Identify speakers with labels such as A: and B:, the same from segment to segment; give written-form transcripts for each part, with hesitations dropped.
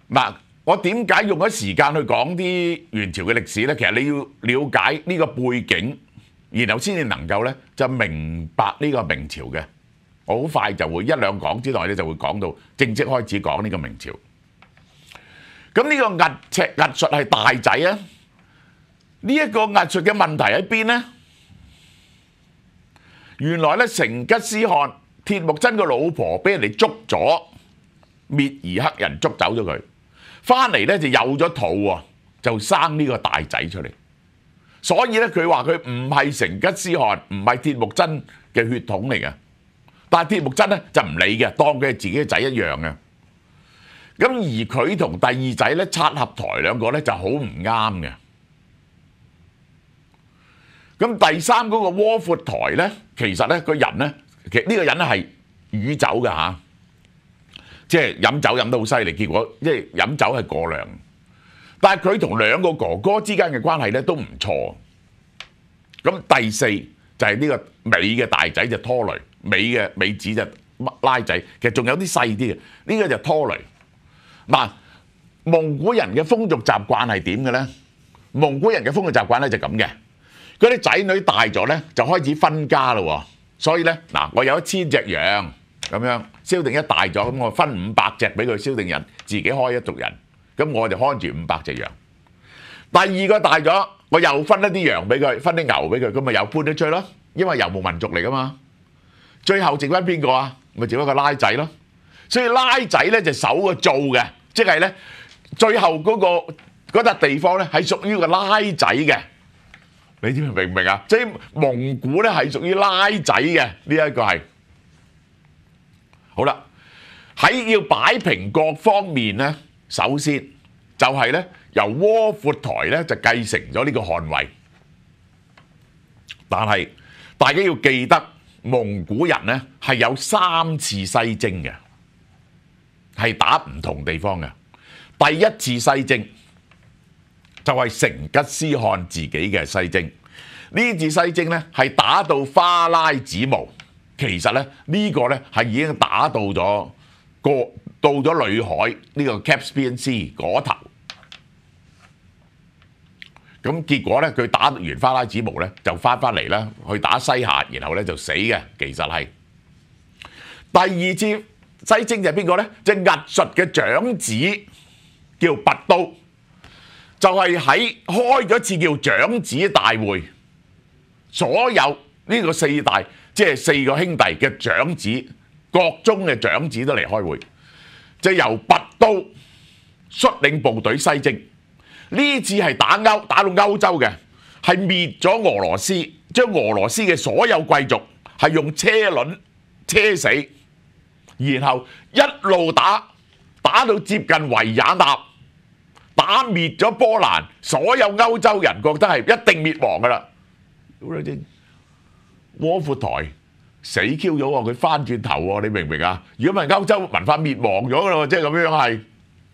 A: 嗱，我點解用咗時間去講啲元朝嘅歷史呢？其實你要了解呢個背景，然後先至能夠呢就明白呢個明朝嘅。我好快就會一兩講之內咧就會講到正式開始講呢個明朝。咁呢個壓術係大仔啊！呢一個壓術嘅問題喺邊呢？原來咧成吉思汗鐵木真個老婆俾人哋捉咗，滅兒黑人捉走咗佢，翻嚟咧就有咗肚喎，就生呢個大仔出嚟。所以咧佢話佢唔係成吉思汗，唔係鐵木真嘅血統嚟嘅。但係鐵木真咧就唔理嘅，當佢係自己嘅仔一樣嘅。咁而佢同第二仔咧察合台兩個咧就好唔啱嘅。咁第三嗰個窩闊台咧，其實咧個人咧，其實呢個人咧係酗酒嘅嚇，即係飲酒飲得好犀利，結果即係飲酒係過量。但係佢同兩個哥哥之間嘅關係咧都唔錯。咁第四就係呢個尾嘅大仔就拖雷，尾子就拉仔，其實仲有啲細啲嘅，呢個就拖雷。嗱，蒙古人嘅風俗習慣係點嘅咧？蒙古人嘅風俗習慣咧就咁嘅，嗰啲仔女大咗咧就開始分家啦喎。所以咧嗱，我有1000隻羊咁樣，蕭定一大咗，咁我分500隻俾佢蕭定人自己開一族人，咁我就看住500隻羊。第二個大咗，我又分一啲羊俾佢，分啲牛俾佢，咁咪又搬咗出去咯。因為遊牧民族嚟噶嘛。最後剩翻邊個啊？咪剩翻個拉仔咯。所以拉仔咧就守個灶嘅。即係咧，最後嗰笪地方咧係屬於個拉仔嘅，你知明唔明啊？即係蒙古咧係屬於拉仔嘅呢一個係。好啦，喺要擺平各方面咧，首先就係咧由窩闊台咧就繼承咗呢個汗位，但係大家要記得蒙古人咧係有3次西征嘅。係打唔同地方嘅。第一次西征就係成吉思汗自己嘅西征。呢次西征咧係打到花剌子模，其實咧呢個咧係已經打到咗裏海呢個 Caspian Sea 嗰頭。咁結果咧佢打完花剌子模咧就翻嚟啦，去打西夏，然後咧就死嘅。其實係第二次西征就係邊個咧？即係壓術嘅長子叫拔都，就係喺開咗次叫長子大會，所有呢個4大即係4個兄弟嘅長子，國中嘅長子都嚟開會，就由拔都率領部隊西征。呢次係打到歐洲嘅，係滅咗俄羅斯，將俄羅斯嘅所有貴族係用車輪車死。然後一路打到接近維也納，打滅咗波蘭，所有歐洲人覺得係一定滅亡噶啦。窩闊台死 Q 咗喎，佢翻轉頭喎，你明唔明啊？如果唔係歐洲文化滅亡咗噶啦，即係咁樣係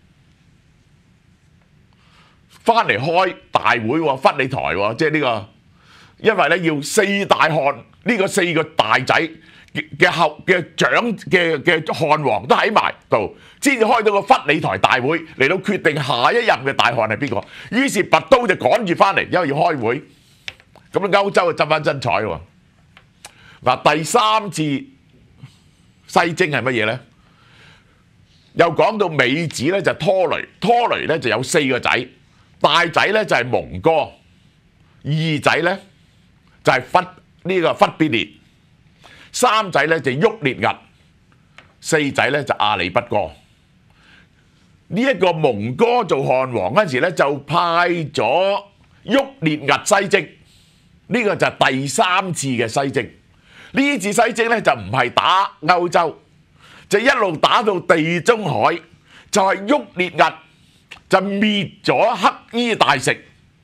A: 翻嚟開大會喎，忽你台喎，即係呢個，因為咧要4大汗，呢個4個大仔嘅長嘅汗王都喺埋度，先至開到個忽里台大會嚟到決定下一任嘅大汗係邊個。於是拔都就趕住翻嚟，因為要開會。咁歐洲就執翻真彩喎。嗱，第3次西征係乜嘢咧？又講到尾子咧就拖雷，拖雷咧就有4個仔，大仔咧就係蒙哥，二仔咧就係忽必烈。3仔咧就旭烈兀，4仔咧就阿里不哥。呢一個蒙哥做汗王嗰陣時咧，就派咗旭烈兀西征。呢個就係第3次嘅西征。呢次西征咧就唔係打歐洲，就一路打到地中海，就係旭烈兀就滅咗黑衣大食，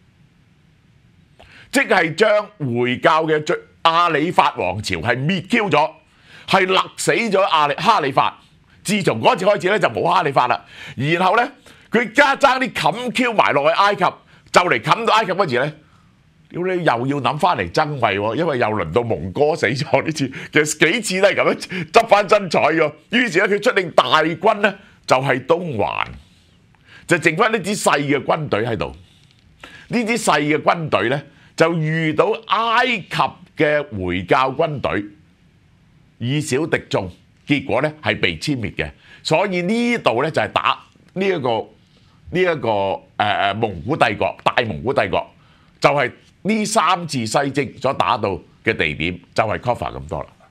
A: 即係將回教嘅阿里法王朝係滅 Q 咗，係勒死咗哈里發。自從嗰次開始咧就冇哈里發啦。然後咧佢加爭啲冚 Q 埋落去埃及，就嚟冚到埃及嗰時咧，屌你又要諗翻嚟爭位喎，因為又輪到蒙哥死咗呢次，其實幾次都係咁樣執翻真彩喎。於是咧佢出令大軍咧就係東還， 就剩翻呢支細嘅軍隊喺度。呢支細嘅軍隊呢，就遇到埃及嘅回教軍隊，以少敵眾，結果呢係被殲滅嘅。所以呢度呢，就係打呢一個蒙古帝國，大蒙古帝國就係呢3次西征所打到嘅地點，就係 cover 咁多啦。